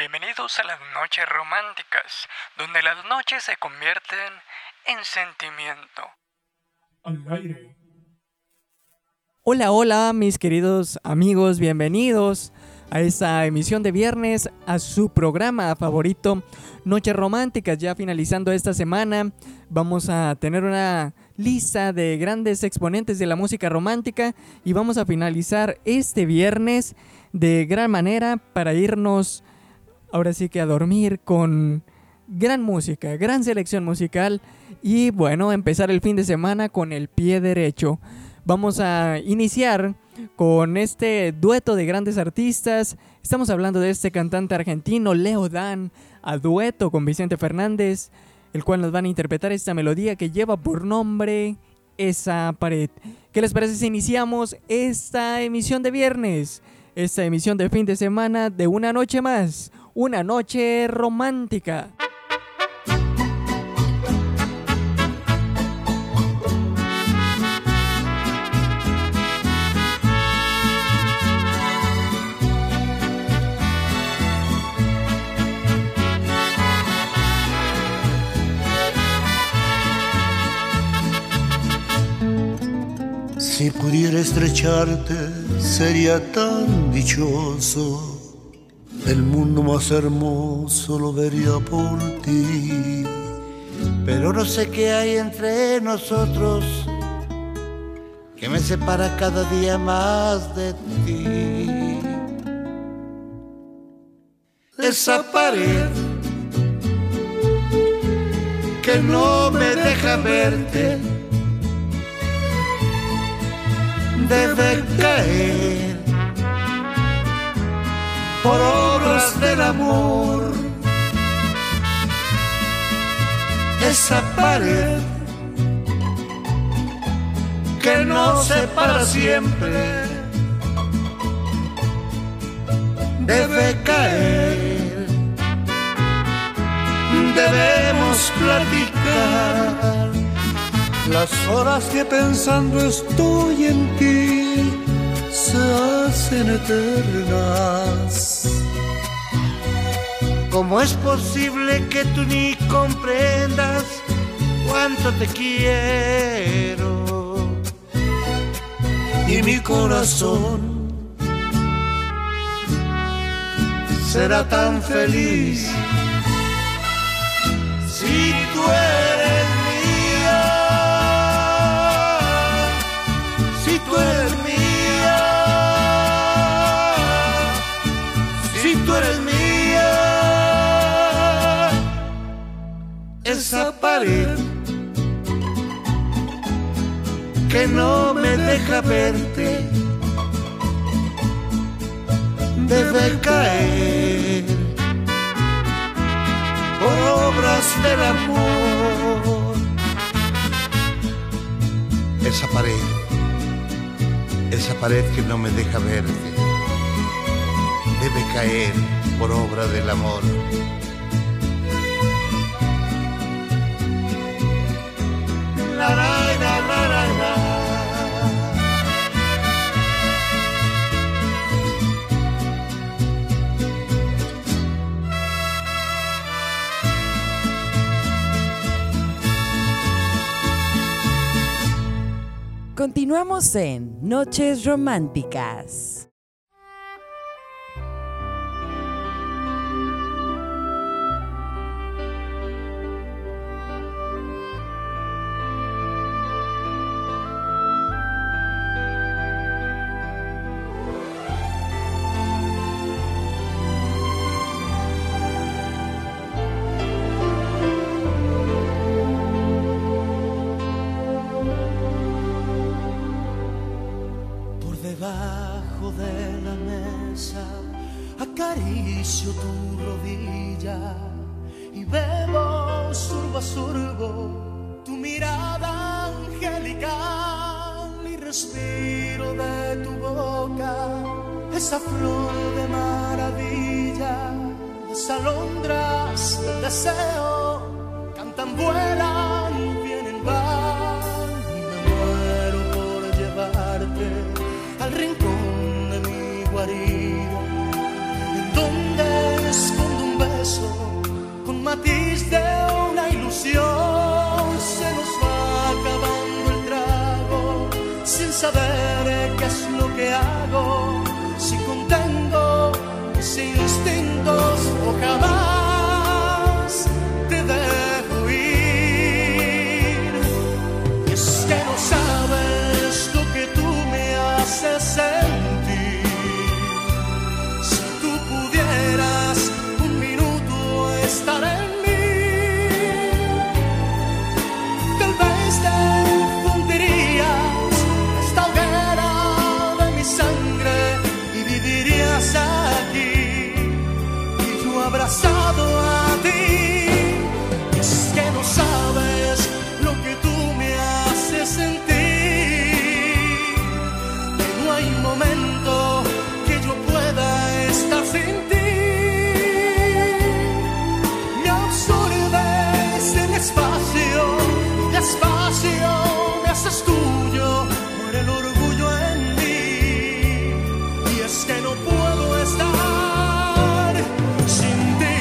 Bienvenidos a las noches románticas, donde las noches se convierten en sentimiento. Al aire. Hola, hola, mis queridos amigos, bienvenidos a esta emisión de viernes, a su programa favorito, Noches Románticas. Ya finalizando esta semana, vamos a tener una lista de grandes exponentes de la música romántica y vamos a finalizar este viernes de gran manera para irnos ahora sí que a dormir con gran música, gran selección musical y bueno, empezar el fin de semana con el pie derecho. Vamos a iniciar con este dueto de grandes artistas. Estamos hablando de este cantante argentino, Leo Dan, a dueto con Vicente Fernández, el cual nos van a interpretar esta melodía que lleva por nombre Esa Pared. ¿Qué les parece si iniciamos esta emisión de viernes? Esta emisión de fin de semana de una noche más, una noche romántica. Si pudiera estrecharte sería tan dichoso, el mundo más hermoso lo vería por ti. Pero no sé qué hay entre nosotros que me separa cada día más de ti. Esa pared que no me deja verte debe caer por obras del amor. Esa pared que nos separa siempre debe caer. Debemos platicar las horas que pensando estoy en ti se hacen eternas. ¿Cómo es posible que tú ni comprendas cuánto te quiero? Y mi corazón será tan feliz si tú eres mía, si tú eres mía, si tú eres mía. Esa pared que no me deja verte debe caer por obras del amor. Esa pared que no me deja verte debe caer por obra del amor. La, la, la, la, la, la. Continuamos en Noches Románticas. Debajo de la mesa acaricio tu rodilla y bebo sorbo a sorbo tu mirada angelical y respiro de tu boca esa flor de maravilla. Las alondras del deseo cantan, vuelan, vienen, van y me muero por llevarte al rincón de mi guarida, en donde escondo saber qué es lo que hago, si contengo mis instintos o jamás te dejo ir. Y es que no sabes lo que tú me haces sentir. Si tú pudieras un minuto estar en mí, tal vez te fundirías esta hoguera de mi sangre y vivirías aquí y yo abrazado a ti. Y es que no sabes lo que tú me haces sentir, que no hay momento que yo pueda estar sin ti. Me absorbes en espacio, despacio me haces tuyo, muere el orgullo en mí. Y es que no puedo estar sin ti.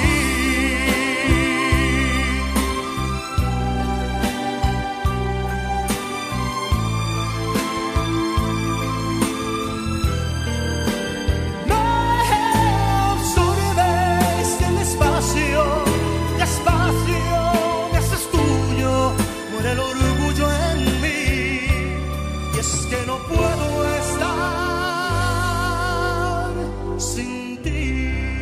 Me absorbes en espacio, despacio me haces tuyo, muere el orgullo en mí. Y es que no puedo estar sin ti.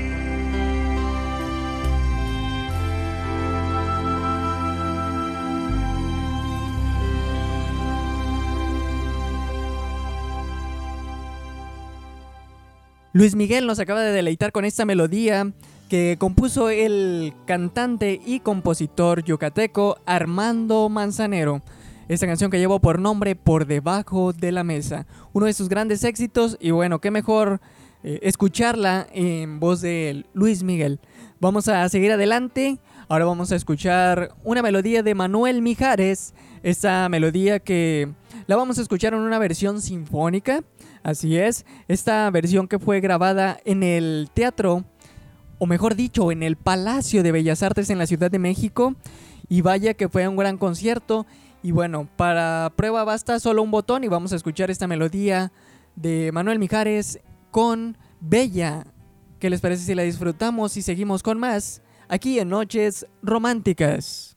Luis Miguel nos acaba de deleitar con esta melodía que compuso el cantante y compositor yucateco Armando Manzanero. Esta canción que llevó por nombre Por Debajo de la Mesa, uno de sus grandes éxitos, y bueno, qué mejor escucharla en voz de Luis Miguel. Vamos a seguir adelante. Ahora vamos a escuchar una melodía de Manuel Mijares. Esta melodía que la vamos a escuchar en una versión sinfónica. Así es, esta versión que fue grabada en el teatro, o mejor dicho, en el Palacio de Bellas Artes en la Ciudad de México. Y vaya que fue un gran concierto. Y bueno, para prueba basta solo un botón y vamos a escuchar esta melodía de Manuel Mijares con Bella. ¿Qué les parece si la disfrutamos y seguimos con más aquí en Noches Románticas?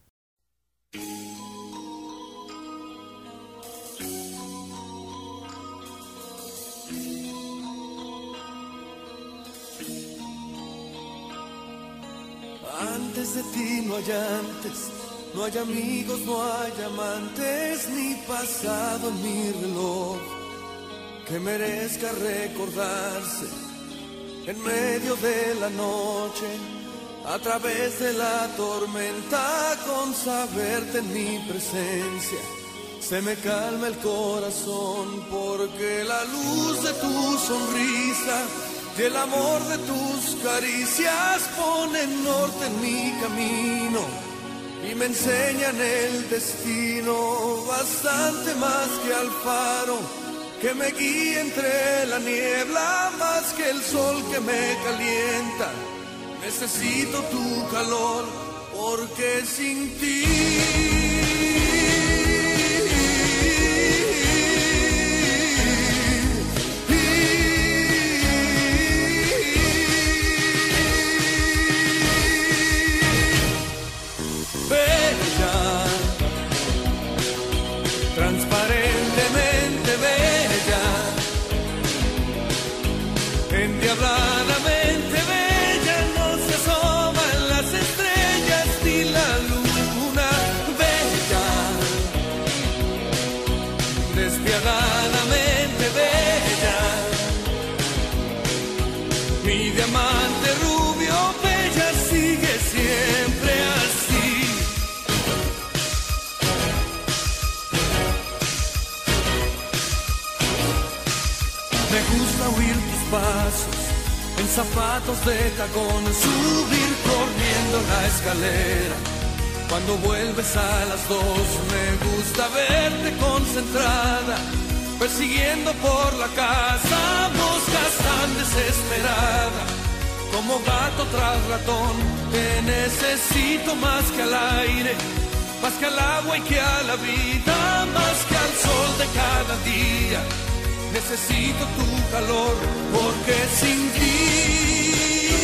Antes de ti no hay antes, no hay amigos, no hay amantes, ni pasado en mi reloj que merezca recordarse en medio de la noche, a través de la tormenta, con saberte en mi presencia. Se me calma el corazón porque la luz de tu sonrisa y el amor de tus caricias ponen norte en mi camino y me enseñan el destino, bastante más que al faro que me guía entre la niebla, más que el sol que me calienta. Necesito tu calor porque sin ti bella, transparentemente bella, endiabladamente bella, no se asoman las estrellas ni la luna, bella, despiadadamente bella, mi diamante rubio, bella, sigue siempre así. Me gusta oír tus pasos en zapatos de tacón, subir corriendo la escalera. Cuando vuelves a las 2 me gusta verte concentrada, persiguiendo por la casa moscas tan desesperada. Como gato tras ratón te necesito más que al aire, más que al agua y que a la vida, más que al sol de cada día. Necesito tu calor, porque sin ti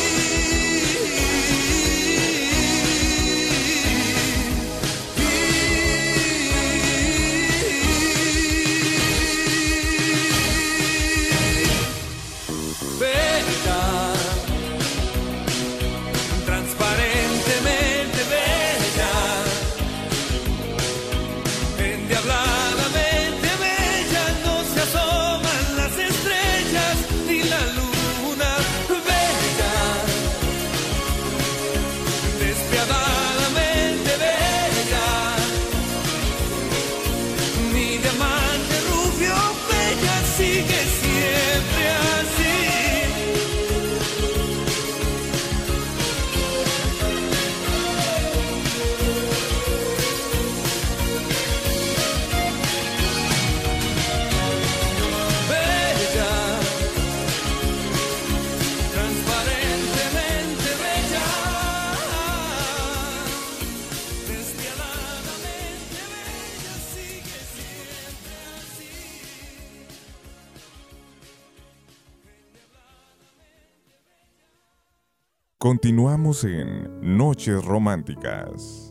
Continuamos en Noches Románticas.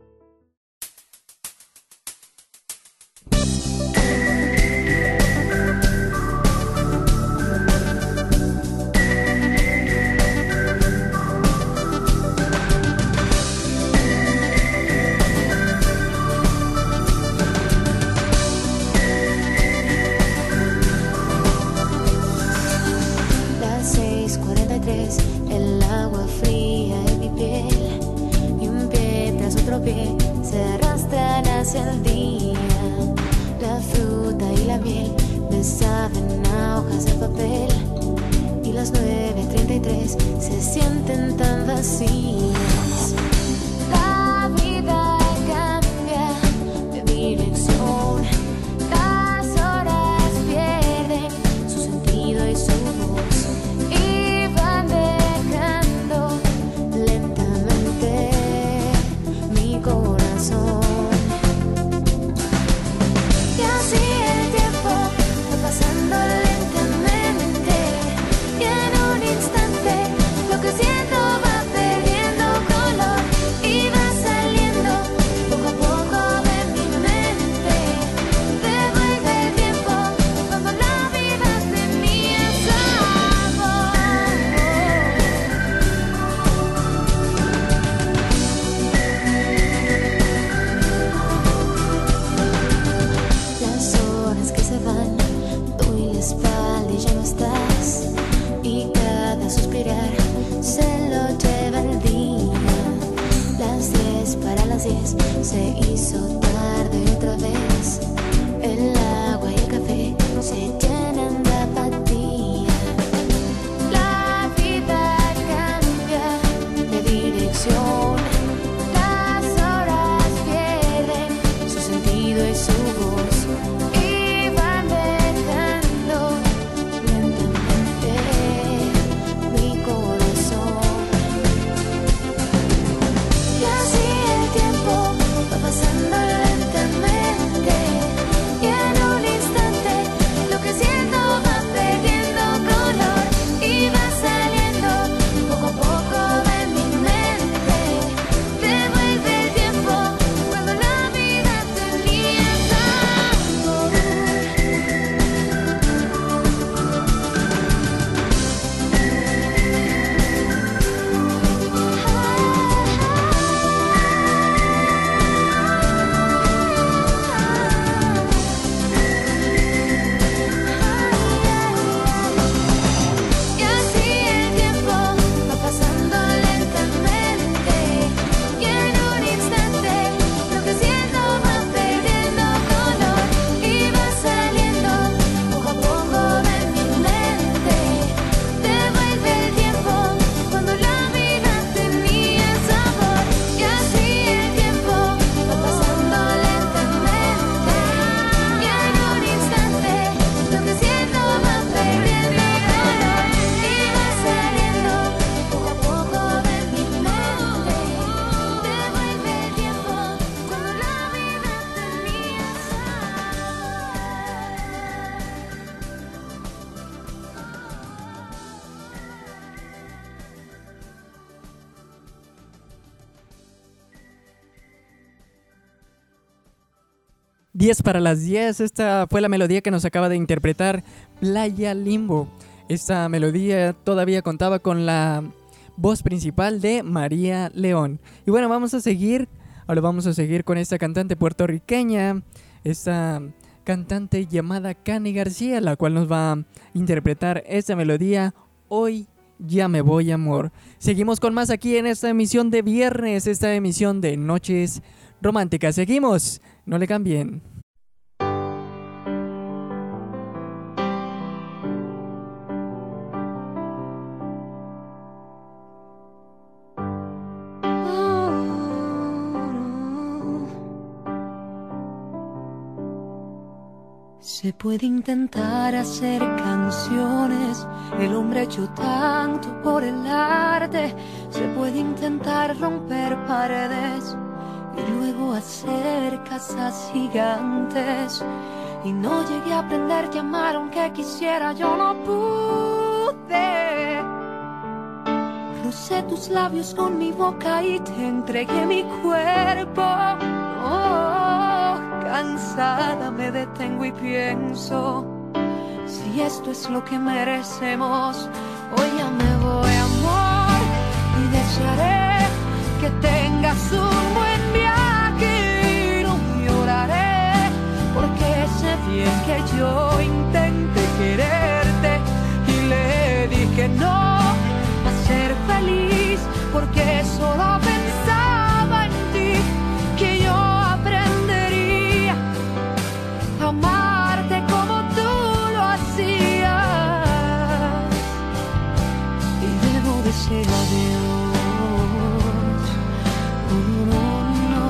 Las 6:43, el agua fría en mi piel y un pie tras otro pie se arrastran hacia el día. La fruta y la miel me saben a hojas de papel y las 9:33 se sienten tan vacías. La vida cambia de dirección, las horas pierden su sentido y su voz y van dejando lentamente mi corazón. Y así el tiempo va pasando lentamente y en un instante lo que siento va perdiendo color y va saliendo poco a poco de mi mente. Devuelve el tiempo cuando la vida tenía sabor. Las horas que se van, doy la espalda y ya no estás, y cada suspirar se lo lleva el día. Las 10 para las 10 se hizo tarde otra vez. El agua y el café se llenan de apatía. La vida cambia de dirección, las horas pierden su sentido y su voz y van dejando lentamente mi corazón. Y así el tiempo va pasando 10 para las 10. Esta fue la melodía que nos acaba de interpretar Playa Limbo. Esta melodía todavía contaba con la voz principal de María León. Y bueno, ahora vamos a seguir con esta cantante puertorriqueña, esta cantante llamada Cani García, la cual nos va a interpretar esta melodía, Hoy ya me voy, amor. Seguimos con más aquí en esta emisión de viernes, esta emisión de Noches Románticas. Seguimos, no le cambien. Se puede intentar hacer canciones, el hombre ha hecho tanto por el arte. Se puede intentar romper paredes y luego hacer casas gigantes. Y no llegué a aprender a amar aunque quisiera, yo no pude. Rocé tus labios con mi boca y te entregué mi cuerpo. Cansada me detengo y pienso, si esto es lo que merecemos, hoy ya me voy, amor, y desearé que tengas un buen viaje y no lloraré, porque sé bien que yo intenté quererte y le dije no a ser feliz, porque solo pensaba en ti, que yo aprendería a amarte como tú lo hacías, y debo decir adiós. No, no,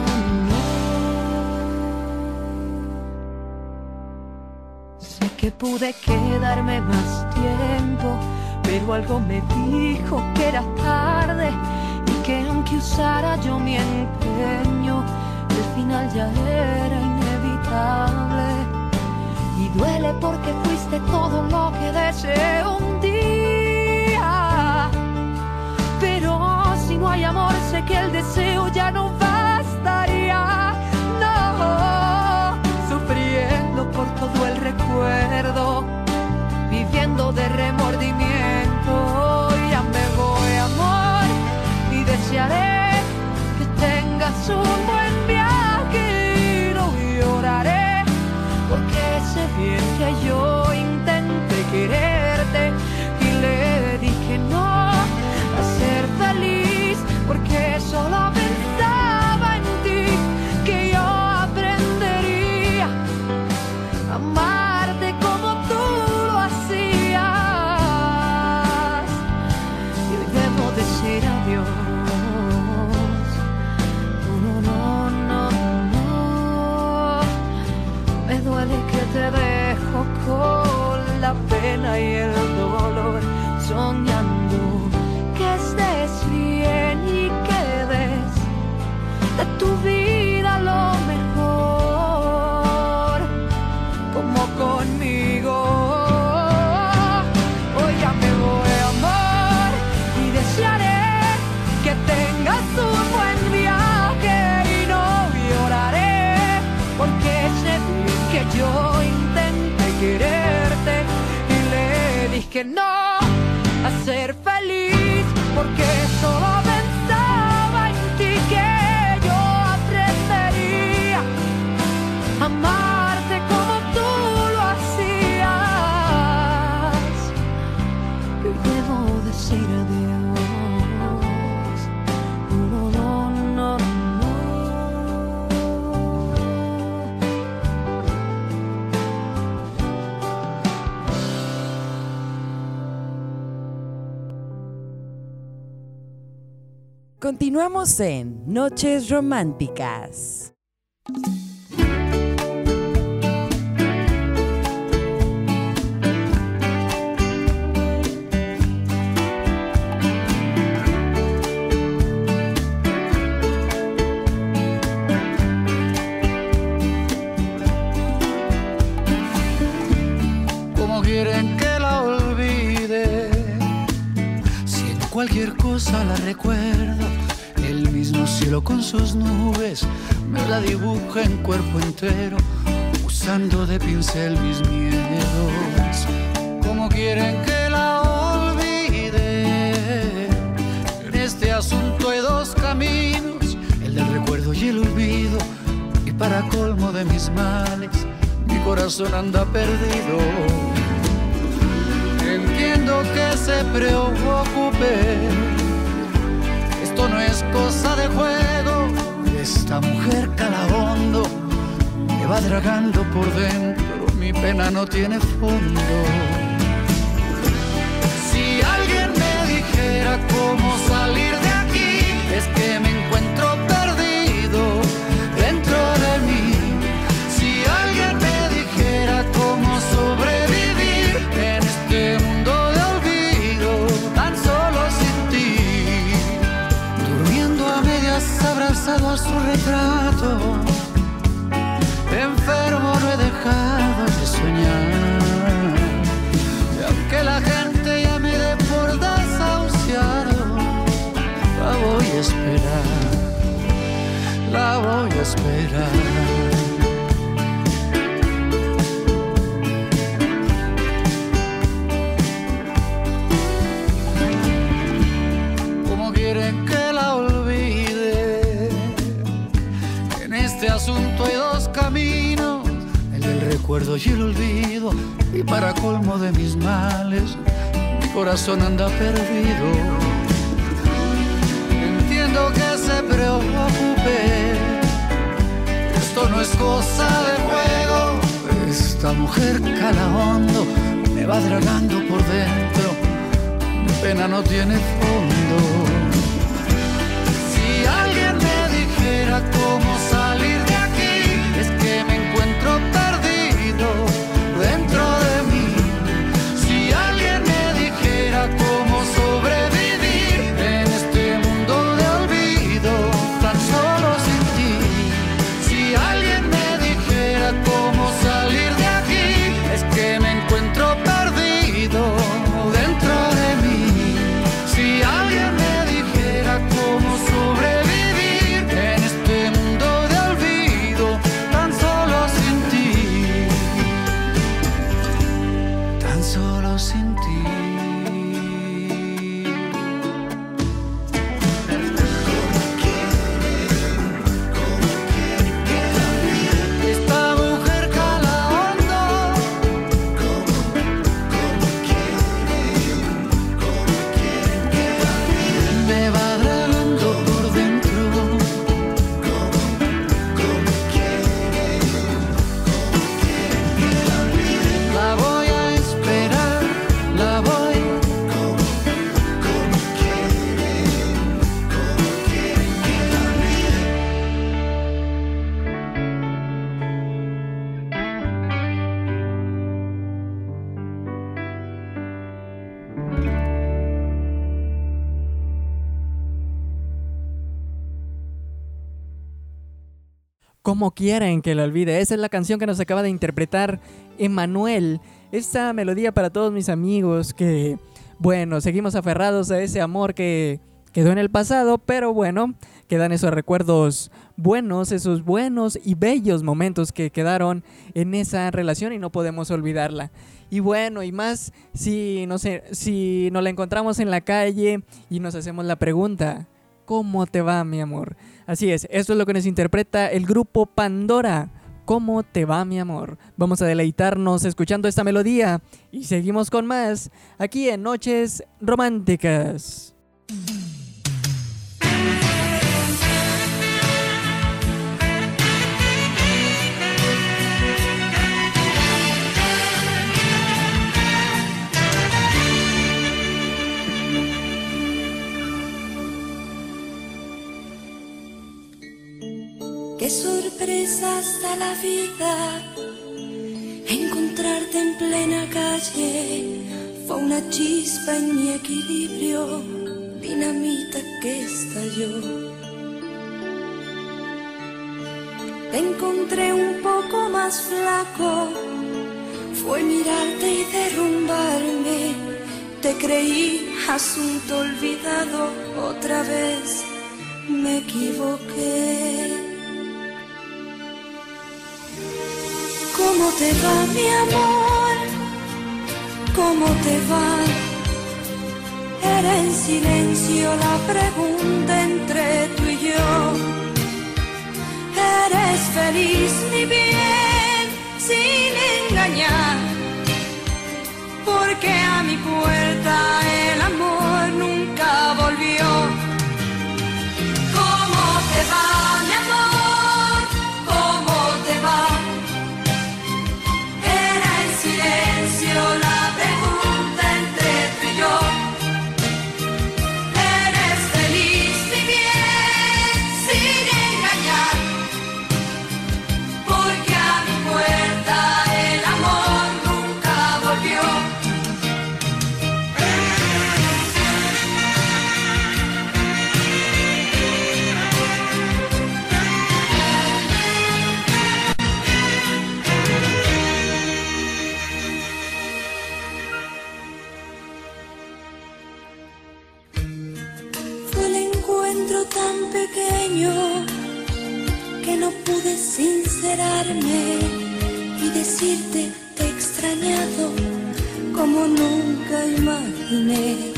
no. Sé que pude quedarme más tiempo, pero algo me dijo que era tarde y que aunque usara yo mi empeño, el final ya era inevitable. Y duele porque fuiste todo lo que deseé un día, pero si no hay amor sé que el deseo ya no bastaría. No, sufriendo por todo el recuerdo, viviendo de remordimiento. Ya me voy, amor, y desearé que tengas un buen viaje y no lloraré, porque sé bien que yo intenté quererte y le dije no a ser feliz, porque solo pensaba en ti, que yo aprendería a amarte como tú lo hacías, y hoy debo decir adiós. Me duele que te dejo con la pena y el dolor, soñando que estés bien y que des de tu vida lo mejor, como conmigo. Hoy ya me voy, amor, y desearé que tengas un buen viaje y no lloraré, porque sé que yo intenté quererte y le dije no a ser feliz, porque solo pensaba en ti, que yo aprendería a amarte como tú lo hacías, y hoy debo decir adiós. No, no, no, no. Continuamos en Noches Románticas. ¿Cómo quieren que la olvide? Si en cualquier cosa la recuerdo, el mismo cielo con sus nubes me la dibuja en cuerpo entero. usando de pincel mis miedos. ¿Cómo quieren que la olvide? En este asunto hay dos caminos, el del recuerdo y el olvido. Y para colmo de mis males, mi corazón anda perdido. Entiendo que se preocupe, esto no es cosa de juego. Esta mujer cala hondo, me va dragando por dentro, mi pena no tiene fondo. Si alguien me dijera cómo salir de aquí, es que me encuentro perdido dentro de mí. Si alguien me dijera cómo sobrevivir en este mundo de olvido, tan solo sin ti, durmiendo a medias abrazado a su retrato, enfermo no he dejado de soñar. Y aunque la gente ya me dé por desahuciado, la voy a esperar, la voy a esperar. ¿Cómo quieren que la olvide? En este asunto hay dos caminos, el del recuerdo y el olvido. Y para colmo de mis males, mi corazón anda perdido. Entiendo que se preocupe, esto no es cosa de juego. Esta mujer cala hondo, me va dragando por dentro, mi pena no tiene fondo. Si alguien me dijera cómo salir de aquí, es que me encuentro perdido dentro de mí. Si alguien me dijera cómo sobrevivir en este mundo de olvido, tan solo sin ti. Si alguien me dijera cómo salir de aquí, es que me encuentro perdido dentro de mí. Si alguien me dijera cómo sobrevivir en este mundo de olvido, tan solo sin ti, tan solo sin ti. Esta mujer cala hondo, me va dragando por dentro. La voy a esperar, la voy. ¿Cómo quieren que lo olvide? Esa es la canción que nos acaba de interpretar Emanuel. Esta melodía para todos mis amigos que, bueno, seguimos aferrados a ese amor que quedó en el pasado, pero bueno, quedan esos recuerdos buenos, esos buenos y bellos momentos que quedaron en esa relación y no podemos olvidarla. Y bueno, y más si nos la encontramos en la calle y nos hacemos la pregunta, ¿cómo te va, mi amor? Así es, esto es lo que nos interpreta el grupo Pandora. ¿Cómo te va, mi amor? Vamos a deleitarnos escuchando esta melodía y seguimos con más aquí en Noches Románticas. Qué sorpresas da la vida, encontrarte en plena calle fue una chispa en mi equilibrio, dinamita que estalló. Te encontré un poco más flaco, fue mirarte y derrumbarme, te creí asunto olvidado, otra vez me equivoqué. te va, mi amor? ¿Cómo te va? Era en silencio la pregunta entre tú y yo. ¿Eres feliz, mi bien, sin engañar? Porque a mi puerta el amor nunca volvió. ¿Cómo te va, mi amor? ¿Cómo te va? Era en silencio la pregunta entre tú y yo. ¿Eres feliz, mi bien, sin engañar? Porque a mi puerta el amor nunca volvió. Fue el encuentro tan pequeño que no pude sincerarme y decirte te he extrañado como nunca imaginé.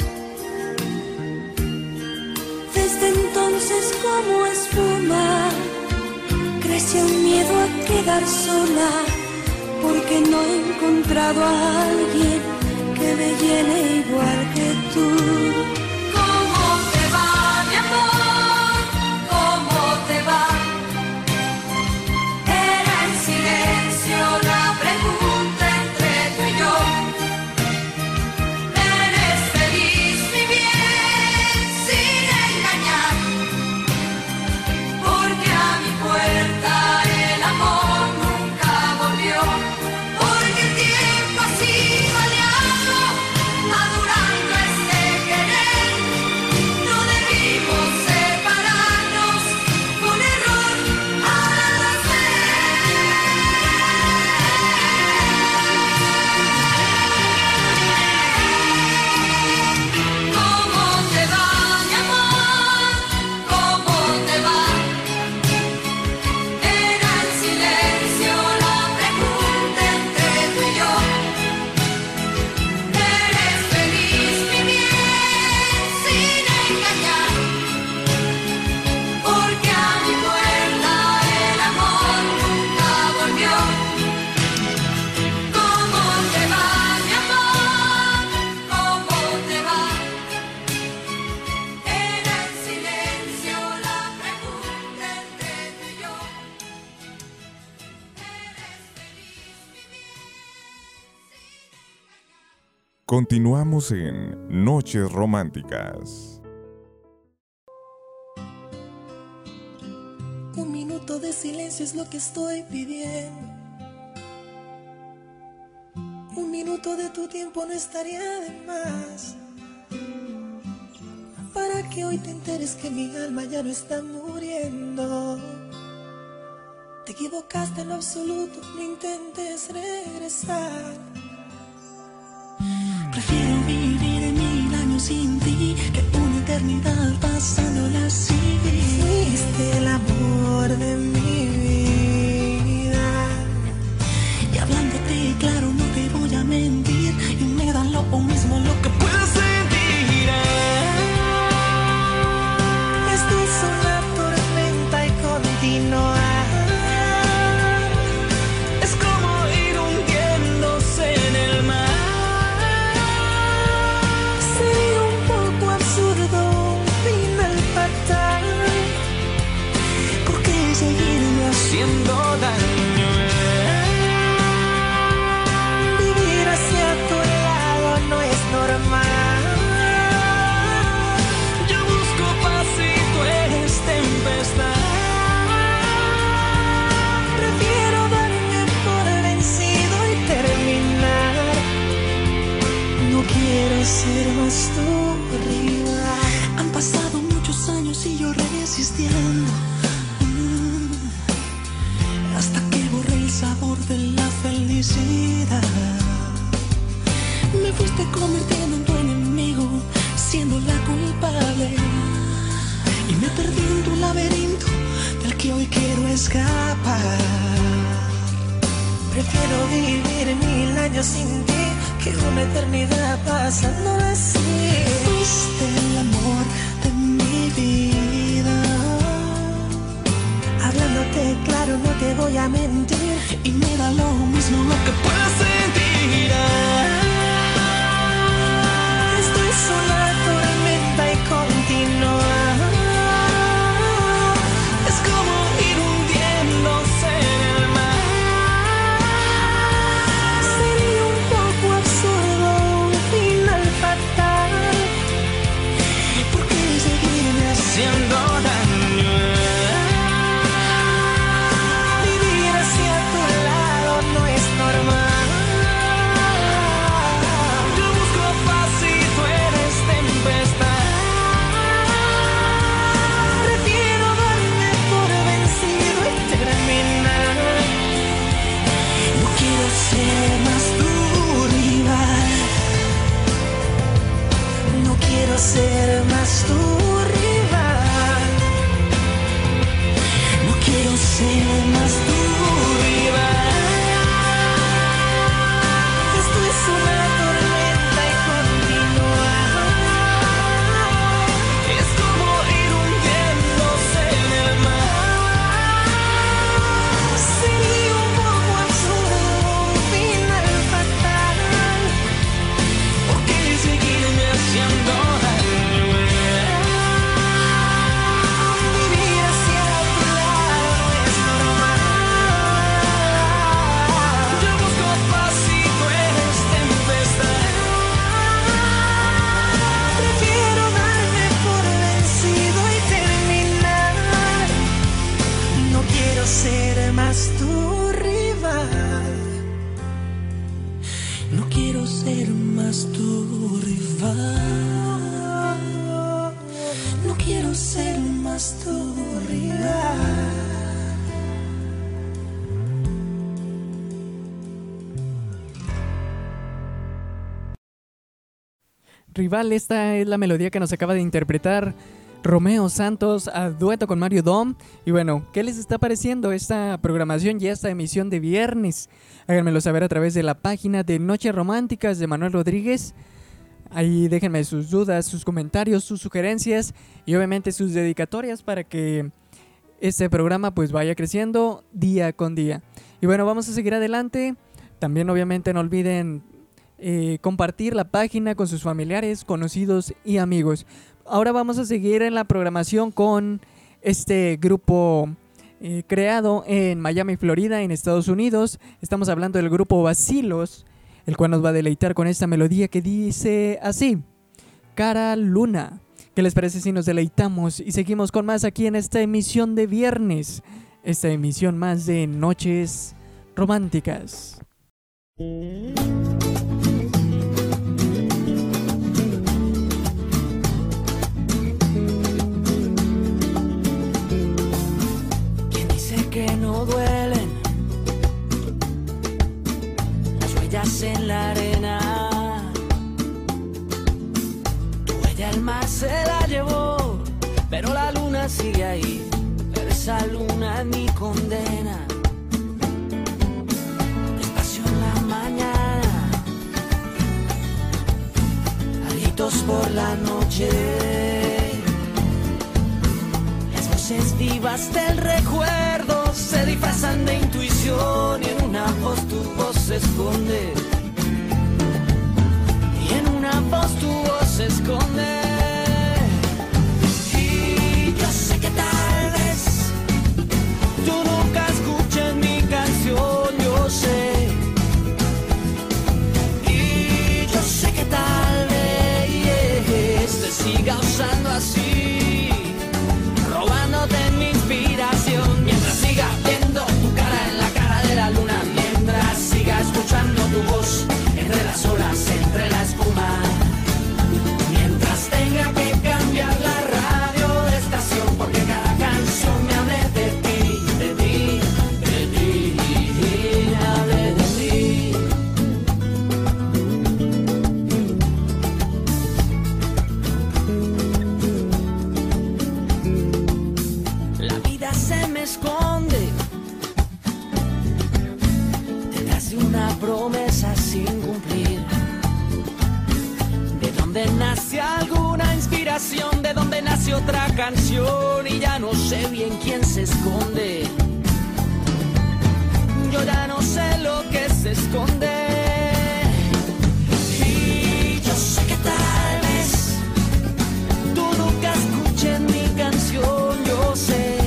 Desde entonces como espuma creció un miedo a quedar sola, porque no he encontrado a alguien que me llene igual que tú. ¿Cómo te va, mi amor? ¿Cómo te va? Era en silencio la pregunta entre tú y yo. ¿Eres feliz, mi bien, sin engañar? Porque a mi puerta el amor nunca volvió. Porque el tiempo ha sido aliado, madurando este querer. No debimos separarnos, fue un error, ahora lo sé. ¿Cómo te va, mi amor? ¿Cómo te va? Era en silencio la pregunta entre tú y yo. ¿Eres feliz, mi bien, sin engañar? Porque a mi puerta el amor nunca volvió. ¿Cómo te va, mi amor? ¿Cómo te va? Era en silencio la pregunta entre tú y yo. Continuamos en Noches Románticas. Un minuto de silencio es lo que estoy pidiendo. Un minuto de tu tiempo no estaría de más, para que hoy te enteres que mi alma ya no está muriendo. Te equivocaste en lo absoluto, no intentes regresar. Prefiero vivir 1000 años sin ti que una eternidad pasándola así. Fuiste el amor de mi vida, y hablándote claro no te voy a mentir, y me da lo mismo lo que puedas sentir. Esto es una tormenta y continuar. Es como ir hundiéndose en el mar. Sería un poco absurdo un final fatal, porque seguirme haciendo daño. Vivir hacia tu lado no es normal. Yo busco paz y tú eres tempestad. Prefiero darme por vencido y terminar. No quiero ser más tu rival. Han pasado muchos años y yo resistiendo, hasta que borré el sabor de la felicidad. Me fuiste convirtiendo en tu enemigo, siendo la culpable, y me perdí en tu laberinto del que hoy quiero escapar. Prefiero vivir 1000 años sin ti que una eternidad pasándola así. Fuiste el amor de mi vida. Hablándote claro, no te voy a mentir, y me da lo mismo lo que puedas sentir. Estoy sola, tormenta y continua. Es como ir hundiéndose en el mar. Sería un poco absurdo, un final fatal. ¿Por qué seguirme haciendo daño? Vivir hacia tu lado no es normal. Yo busco paz y tú eres tempestad. Prefiero darme por vencido y terminar. No quiero ser más tu rival. No quiero ser más tu rival. No quiero ser más tu rival. Esto es una tormenta y continua. Es como ir hundiéndose en el mar. Sería un poco absurdo, un final fatal. ¿Por qué seguirme haciendo daño? Vivir hacia tu lado es normal. Yo busco paz y tú eres tempestad. Prefiero darme por vencido y terminar. No quiero ser más tu rival. No quiero ser más tu rival. No quiero ser más tu rival. Rival, esta es la melodía que nos acaba de interpretar Romeo Santos a dueto con Mario Dom. Y bueno, ¿qué les está pareciendo esta programación y esta emisión de viernes? Háganmelo saber a través de la página de Noches Románticas de Manuel Rodríguez. Ahí déjenme sus dudas, sus comentarios, sus sugerencias y obviamente sus dedicatorias para que este programa pues vaya creciendo día con día. Y bueno, vamos a seguir adelante. También obviamente no olviden compartir la página con sus familiares, conocidos y amigos. Ahora vamos a seguir en la programación con este grupo creado en Miami, Florida, en Estados Unidos. Estamos hablando del grupo Vacilos, el cual nos va a deleitar con esta melodía que dice así: Cara Luna. ¿Qué les parece si nos deleitamos y seguimos con más aquí en esta emisión de viernes? Esta emisión más de Noches Románticas. ¿Quién dice que no duelen las huellas en la arena? Tu huella el mar se la llevó, pero la luna sigue ahí. Pero esa luna es mi condena. Despacio en la mañana, a gritos por la noche. Las voces vivas del recuerdo se disfrazan de intuición y en una voz tu voz se esconde. Y en una voz tu voz se esconde. Y yo sé que tal vez tú nunca escuches mi canción, yo sé. Y yo sé que tal vez te siga usando así, robándote mi inspiración. Mientras siga viendo tu cara en la cara de la luna, mientras siga escuchando tu voz entre las olas, entre la espuma, mientras tenga que cambiar la radio de estación, porque cada canción me hable de ti, de ti, de ti, me hable de ti. La vida se me esconde promesas sin cumplir. ¿De dónde nace alguna inspiración? ¿De dónde nace otra canción? Y ya no sé bien quién se esconde. Yo ya no sé lo que se esconde. Y yo sé que tal vez tú nunca escuches mi canción, yo sé.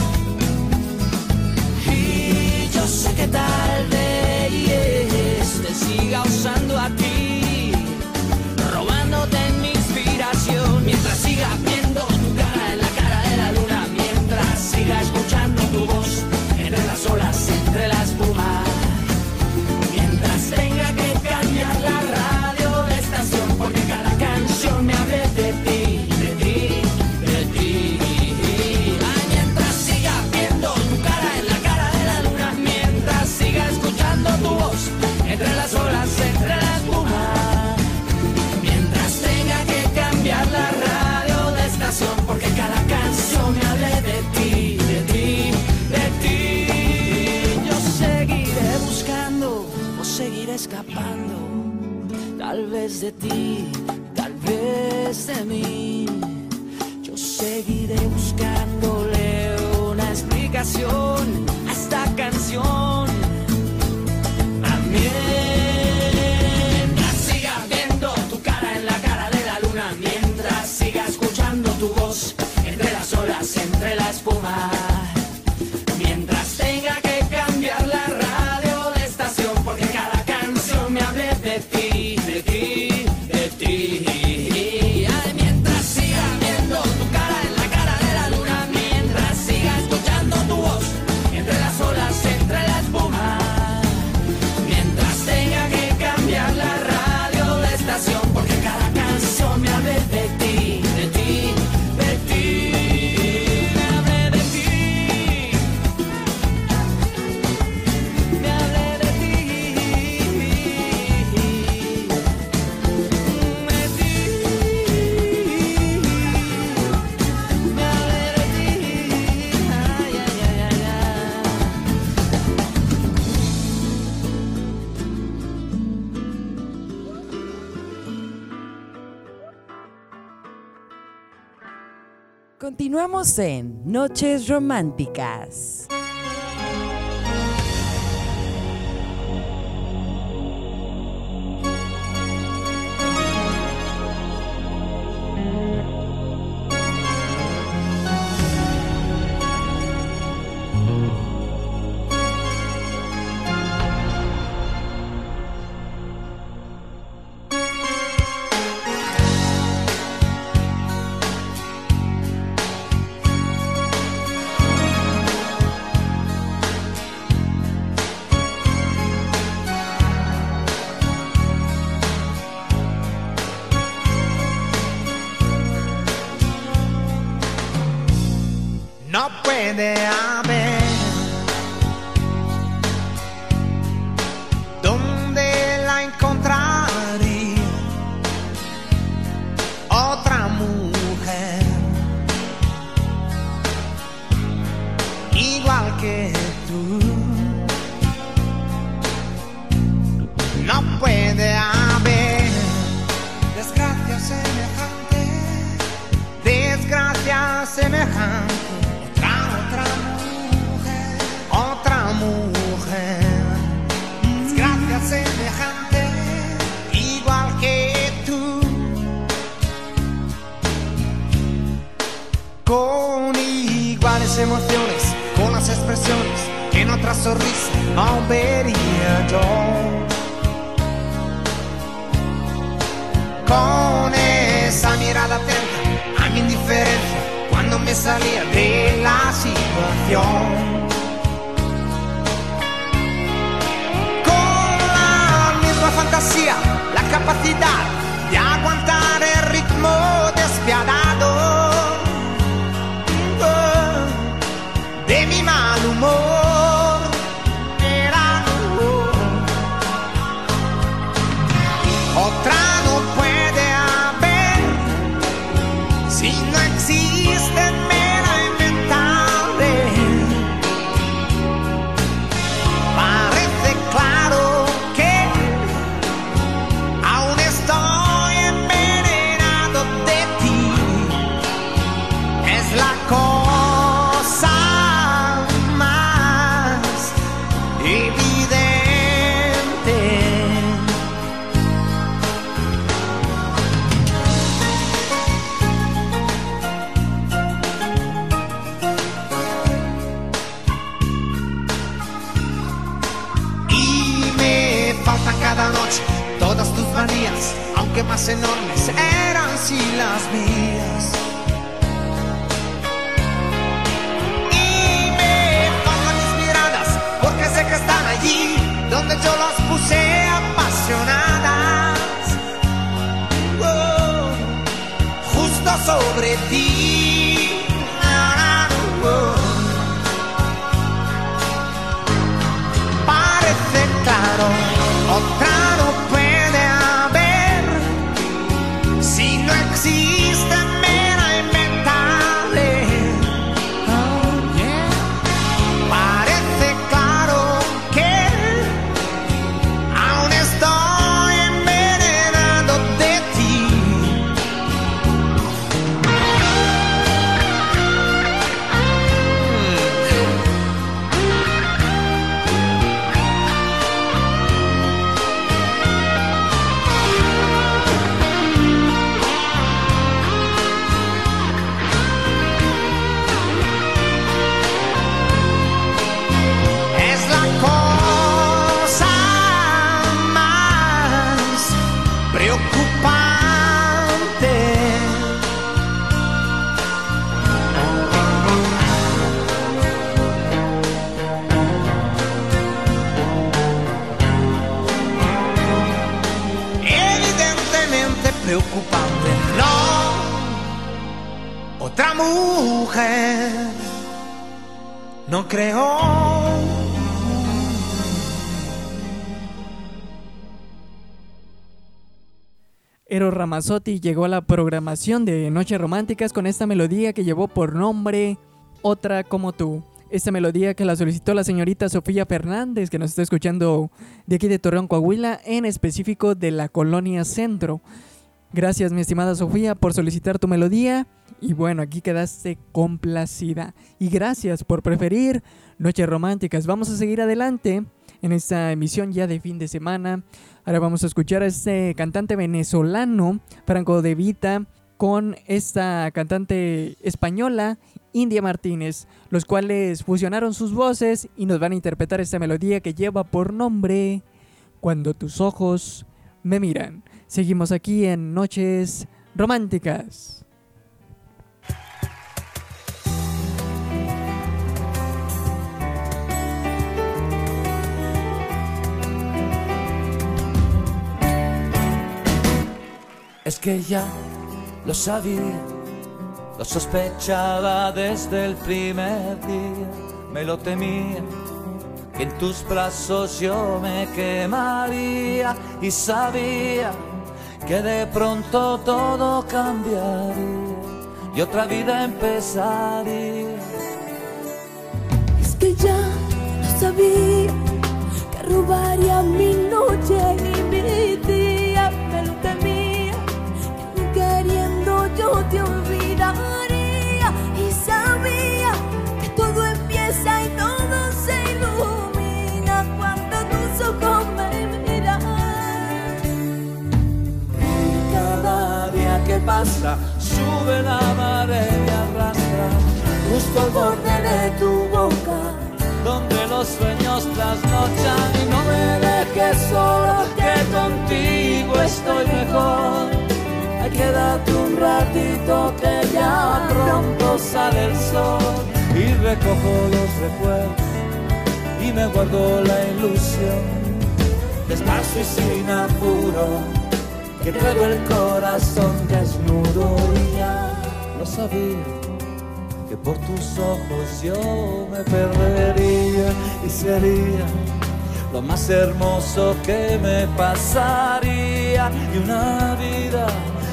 Y yo sé que tal vez te siga usando a ti, robándote mi inspiración. Mientras siga viendo tu cara en la cara de la luna, mientras siga escuchando tu voz entre las olas, entre la espuma, mientras tenga que cambiar la radio de estación, porque cada canción me hable de ti, de ti, de ti. Ay, mientras siga viendo tu cara en la cara de la luna, mientras siga escuchando tu voz entre las olas, entre la espuma, mientras tenga que cambiar la radio de estación, porque cada canción me hable de ti, de ti, de ti. Yo seguiré buscando o seguiré escapando, tal vez de ti, tal vez de mí. Yo seguiré buscándole una explicación a esta canción. Mientras siga viendo tu cara en la cara de la luna, mientras siga escuchando tu voz entre las olas, entre la espuma, mientras tenga que cambiar la radio de estación, porque cada canción me hable de ti, de ti, de ti. Ay, mientras siga viendo tu cara en la cara de la luna, mientras siga escuchando tu voz entre las olas, entre la espuma, mientras tenga que cambiar la radio de estación, porque cada canción me hable de ti, de ti, de ti. Me hable de ti, me hable de ti, de ti, me hable de ti. Ay, ay, ay, ay, ay. Continuamos en Noches Románticas. No puede haber donde la encontraría otra mujer igual que tú. No puede haber desgracia semejante, desgracia semejante. Otra mujer, desgracia semejante, igual que tú, con iguales emociones, con las expresiones que en otra sonrisa no vería yo, con esa mirada atenta a mi indiferencia cuando me salía de la situación, con la misma fantasía, la capacidad de aguantar el ritmo despiadado de mi mal humor. Era otra no puede haber, si no existe me la inventaré. Parece claro que días, aunque más enormes, eran sí las mías. Y me faltan mis miradas, porque sé que están allí, donde yo las puse apasionadas. Oh, justo sobre ti. Oh. Parece claro, otra no puede haber, si no existe mera inventable. Oh, yeah. Parece claro que aún estoy envenenado de ti. Preocupante, no, otra mujer, no creo. Eros Ramazzotti llegó a la programación de Noches Románticas con esta melodía que llevó por nombre Otra como tú. Esta melodía que la solicitó la señorita Sofía Fernández, que nos está escuchando de aquí de Torreón, Coahuila, en específico de la Colonia Centro. Gracias, mi estimada Sofía, por solicitar tu melodía. Y bueno, aquí quedaste complacida. Y gracias por preferir Noches Románticas. Vamos a seguir adelante en esta emisión ya de fin de semana. Ahora vamos a escuchar a este cantante venezolano, Franco De Vita, con esta cantante española, India Martínez, los cuales fusionaron sus voces y nos van a interpretar esta melodía que lleva por nombre Cuando tus ojos me miran. Seguimos aquí en Noches Románticas. Es que ya lo sabía, lo sospechaba desde el primer día, me lo temía, que en tus brazos yo me quemaría y sabía que de pronto todo cambiaría y otra vida empezaría. Es que ya lo sabía, que robaría mi noche y mi día, me lo temía, que ni queriendo yo te olvidaría y sabía que todo empieza y todo se ilumina cuando tus ojos me miran. Cada día que pasa sube la marea y arrastra justo al borde de tu boca, donde los sueños trasnochan. Y no me dejes solo, que contigo estoy mejor. Ay, quédate un ratito que ya pronto sale el sol. Y recojo los recuerdos y me guardo la ilusión, despacio y sin apuro, que traigo el corazón desnudo. Y ya lo sabía, que por tus ojos yo me perdería y sería lo más hermoso que me pasaría. Y una vida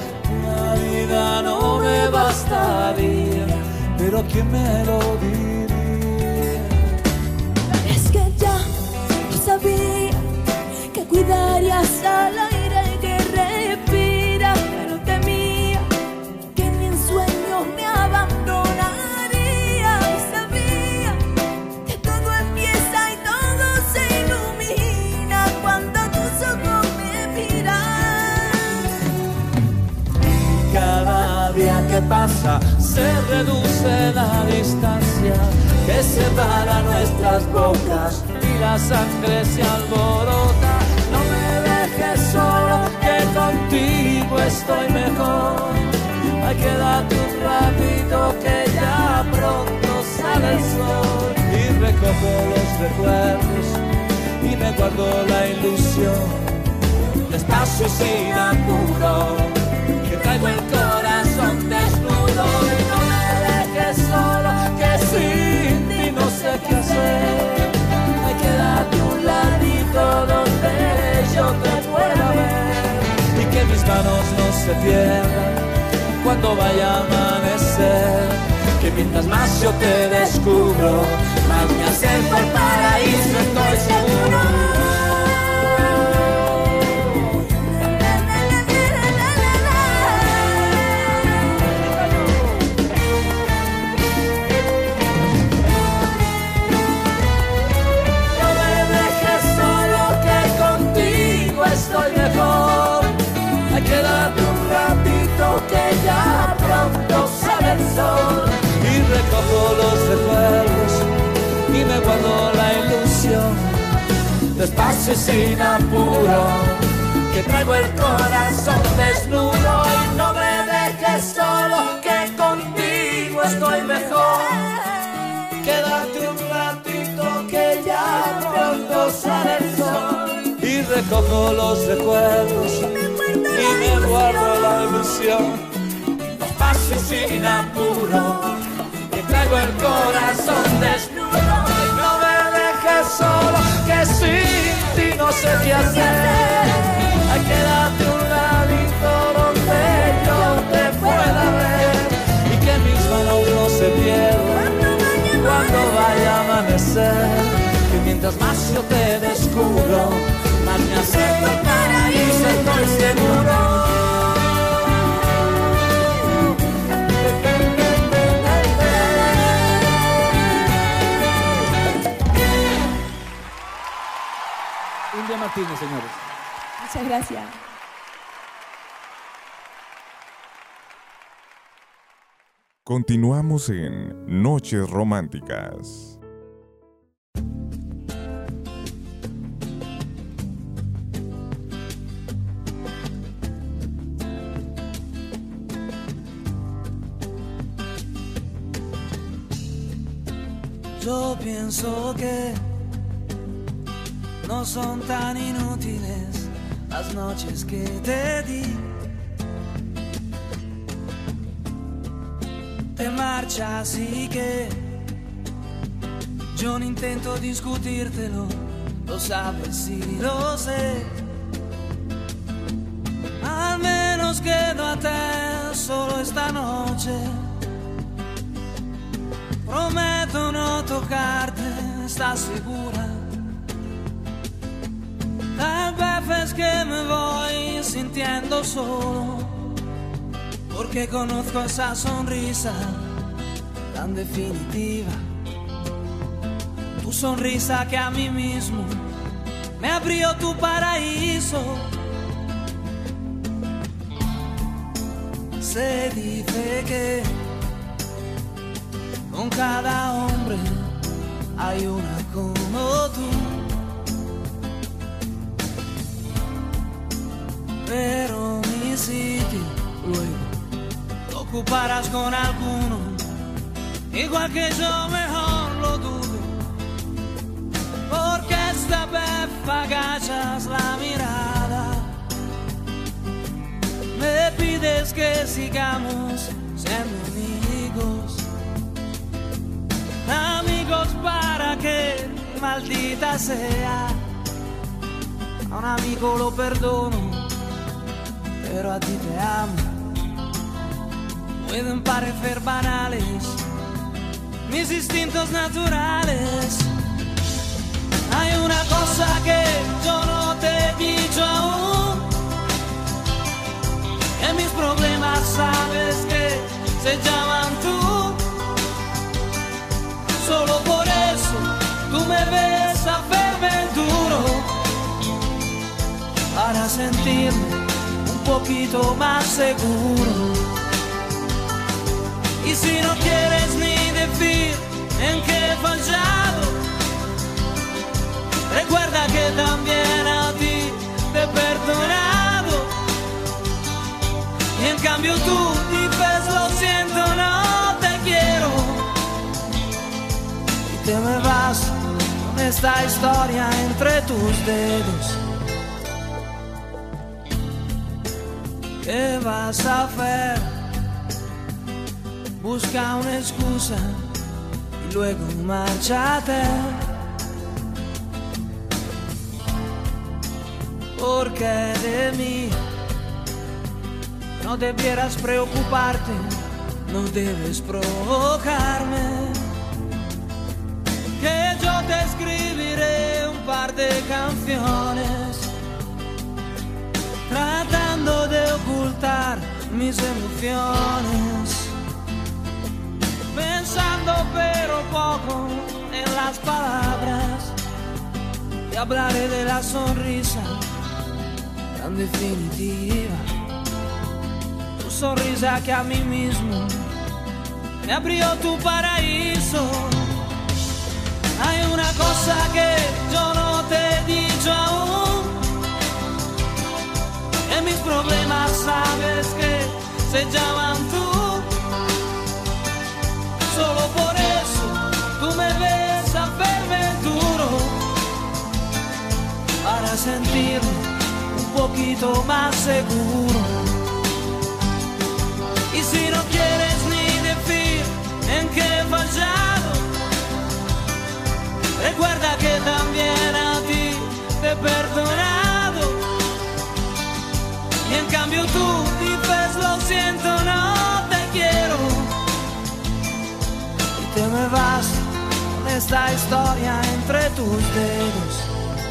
no me bastaría, pero ¿quién me lo diría? Es que ya lo sabía, que cuidarías al aire que respira, pero temía que ni en sueños me abandonaría. Y sabía que todo empieza y todo se ilumina cuando tus ojos me miran. Cada día que pasa se reduce la distancia que separa nuestras bocas y la sangre se alborota. No me dejes solo, que estoy mejor. Ay, quédate un ratito que ya pronto sale el sol. Y recojo los recuerdos y me guardo la ilusión. Despacio y sin apuro, que traigo el corazón desnudo. Y no me dejes solo, que sin ti no sé qué hacer. Ay, quédate un ladito donde yo te pueda ver. Y que mis manos no se pierdan cuando vaya a amanecer. Que mientras más yo te descubro, más me acerco al paraíso, estoy seguro. Estoy mejor, hay que darte un ratito que ya pronto sale el sol. Y recojo los recuerdos y me guardo la ilusión. Despacio y sin apuro, que traigo el corazón desnudo. Y no me dejes solo, que contigo estoy mejor. Quédate un ratito que ya pronto sale el sol. Y recojo los recuerdos y me guardo la ilusión. Despacio y sin apuro, que traigo el corazón desnudo. Y no me dejes solo, que sin ti no sé qué hacer. Ay, quédate un ladito donde yo te pueda ver. Y que mis manos no se pierdan cuando vaya a amanecer. Que mientras más yo te descubro, más me acerco al paraíso, estoy seguro. India Martínez, señores. Muchas gracias. Continuamos en Noches Románticas. Yo pienso que no son tan inútiles las noches que te di. Te marchas y que yo no intento discutírtelo, lo sabes y lo sé. Al menos quédate solo esta noche. Prometo no tocarte, ¿estás segura? Tal vez es que me voy sintiendo solo, porque conozco esa sonrisa tan definitiva. Tu sonrisa que a mí mismo me abrió tu paraíso. Se dice que con cada hombre hay una como tú, pero mi sitio luego lo ocuparás con alguno, igual que yo, mejor lo dudo, porque esta vez agachas la mirada, me pides que sigamos siendo amigos. Amigos para que, maldita sea, a un amigo lo perdono, pero a ti te amo. Pueden parecer banales mis instintos naturales. Hay una cosa que yo no te he dicho aún, que mis problemas sabes que se llaman tú. Solo por eso tú me ves hacerme duro, para sentirme un poquito más seguro. Y si no quieres ni decir en qué he fallado, recuerda que también a ti te he perdonado. cambio tú dices lo siento, no te quiero. Y te me vas con esta historia entre tus dedos. ¿Qué vas a hacer? Busca una excusa y luego márchate. Porque de mí no debieras preocuparte, no debes provocarme. Que yo te escribiré un par de canciones tratando de ocultar mis emociones, pensando pero poco en las palabras. Y hablaré de la sonrisa tan definitiva, tu sonrisa que a mí mismo me abrió tu paraíso. Hay una cosa que yo no te he dicho aún, que mis problemas sabes que se llaman tú. Solo por eso tú me ves hacerme duro, para sentirme un poquito más seguro. Y si no quieres ni decir en qué he fallado, recuerda que también a ti te he perdonado. Y en cambio tú dices lo siento, no te quiero. Y te me vas con esta historia entre tus dedos.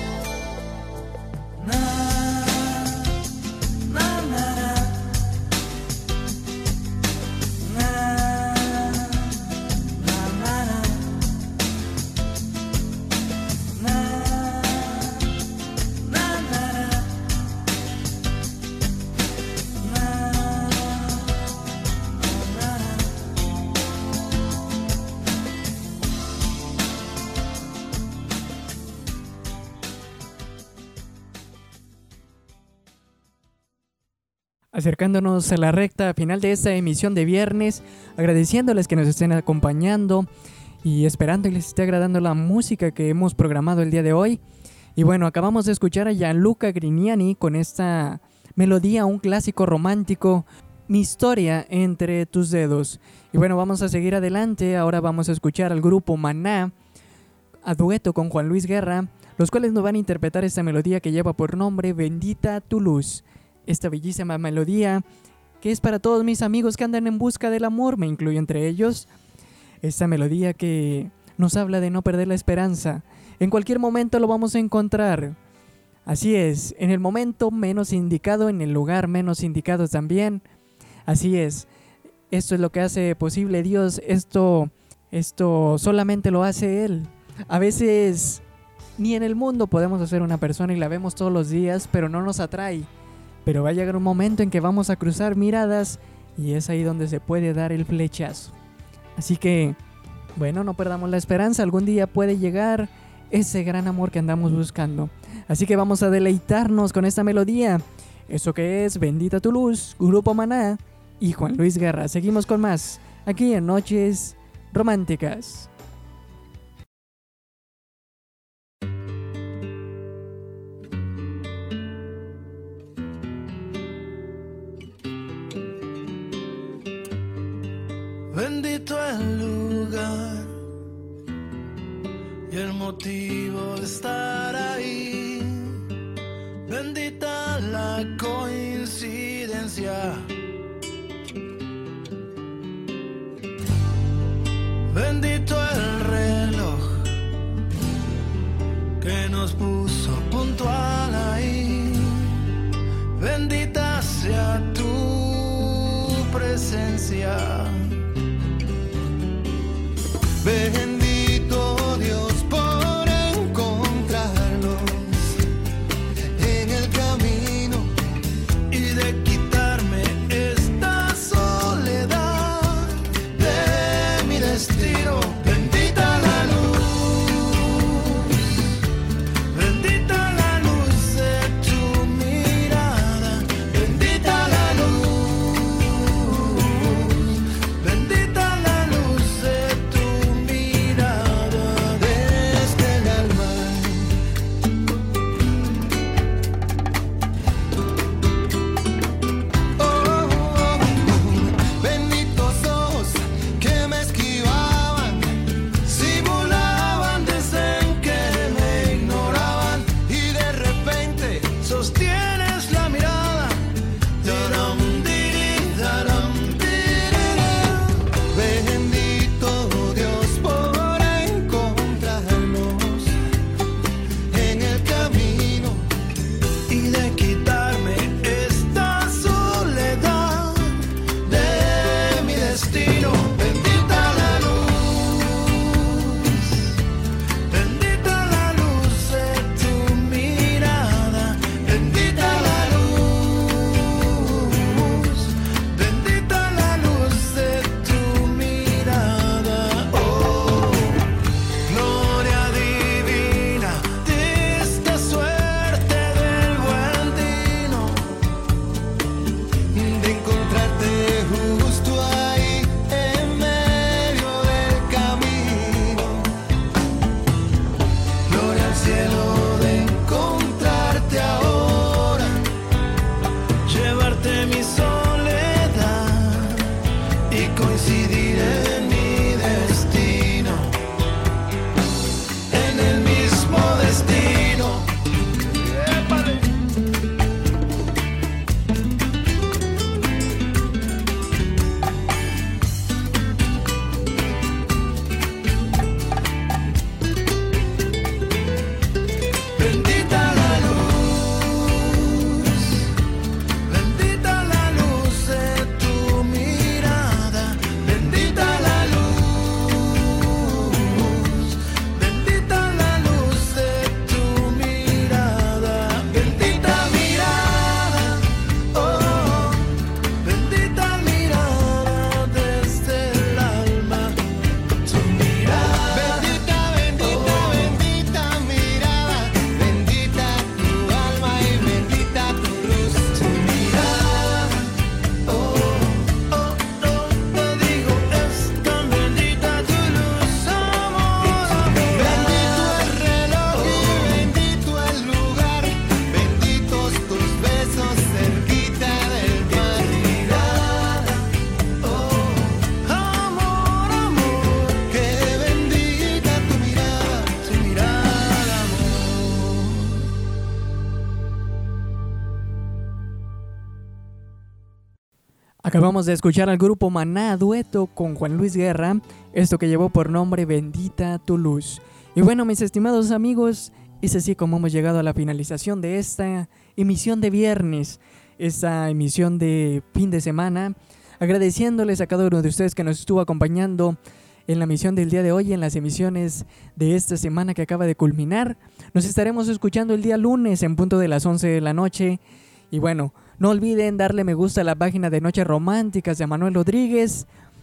Acercándonos a la recta final de esta emisión de viernes, agradeciéndoles que nos estén acompañando y esperando y les esté agradando la música que hemos programado el día de hoy. Y bueno, acabamos de escuchar a Gianluca Grignani con esta melodía, un clásico romántico, Mi historia entre tus dedos. Y bueno, vamos a seguir adelante. Ahora vamos a escuchar al grupo Maná a dueto con Juan Luis Guerra, los cuales nos van a interpretar esta melodía que lleva por nombre Bendita tu luz. Esta bellísima melodía que es para todos mis amigos que andan en busca del amor, me incluyo entre ellos. Esta melodía que nos habla de no perder la esperanza. En cualquier momento lo vamos a encontrar. Así es, en el momento menos indicado, en el lugar menos indicado también. Así es, esto es lo que hace posible Dios, esto solamente lo hace Él. A veces ni en el mundo podemos hacer una persona y la vemos todos los días, pero no nos atrae. Pero va a llegar un momento en que vamos a cruzar miradas y es ahí donde se puede dar el flechazo. Así que, bueno, no perdamos la esperanza. Algún día puede llegar ese gran amor que andamos buscando. Así que vamos a deleitarnos con esta melodía. Eso que es Bendita tu luz, Grupo Maná y Juan Luis Guerra. Seguimos con más aquí en Noches Románticas. Bendito el lugar y el motivo de estar ahí. Bendita la coincidencia. Bendito el reloj que nos puso puntual ahí. Bendita sea tu presencia. Bendito Dios por encontrarnos en el camino y de quitarme esta soledad de mi destino. Bendita la luz de tu mirada. Bendita la luz Acabamos de escuchar al grupo Maná dueto con Juan Luis Guerra, esto que llevó por nombre Bendita tu luz. Y bueno, mis estimados amigos, es así como hemos llegado a la finalización de esta emisión de viernes, esta emisión de fin de semana, agradeciéndoles a cada uno de ustedes que nos estuvo acompañando en la emisión del día de hoy, en las emisiones de esta semana que acaba de culminar. Nos estaremos escuchando el día lunes en punto de las 11 de la noche. Y bueno, no olviden darle me gusta a la página de Noches Románticas de Manuel Rodríguez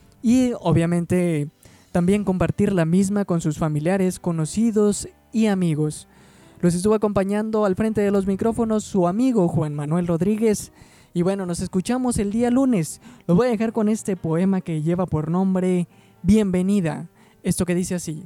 y obviamente también compartir la misma con sus familiares, conocidos y amigos. Los estuvo acompañando al frente de los micrófonos su amigo Juan Manuel Rodríguez. Y bueno, nos escuchamos el día lunes. Los voy a dejar con este poema que lleva por nombre Bienvenida. Esto que dice así: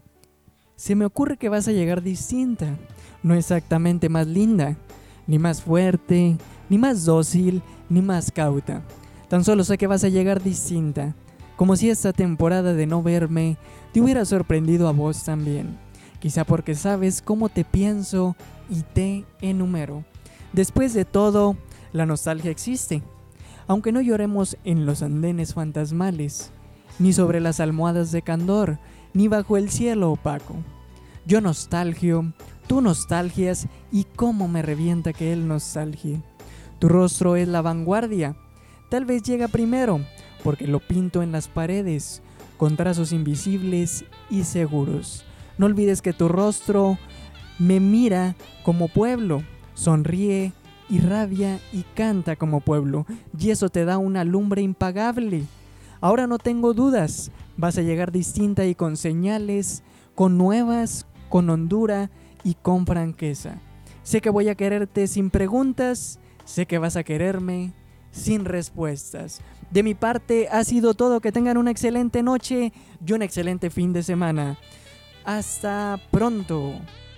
se me ocurre que vas a llegar distinta, no exactamente más linda, ni más fuerte, ni más dócil, ni más cauta. Tan solo sé que vas a llegar distinta, como si esta temporada de no verme te hubiera sorprendido a vos también. Quizá porque sabes cómo te pienso y te enumero. Después de todo, la nostalgia existe, aunque no lloremos en los andenes fantasmales, ni sobre las almohadas de candor, ni bajo el cielo opaco. Yo nostalgio, tú nostalgias, y cómo me revienta que él nostalgie. Tu rostro es la vanguardia, tal vez llega primero, porque lo pinto en las paredes, con trazos invisibles y seguros. No olvides que tu rostro me mira como pueblo, sonríe, irradia y canta como pueblo, y eso te da una lumbre impagable. Ahora no tengo dudas, vas a llegar distinta y con señales, con nuevas, con hondura y con franqueza. Sé que voy a quererte sin preguntas, sé que vas a quererme sin respuestas. De mi parte ha sido todo, que tengan una excelente noche y un excelente fin de semana. Hasta pronto.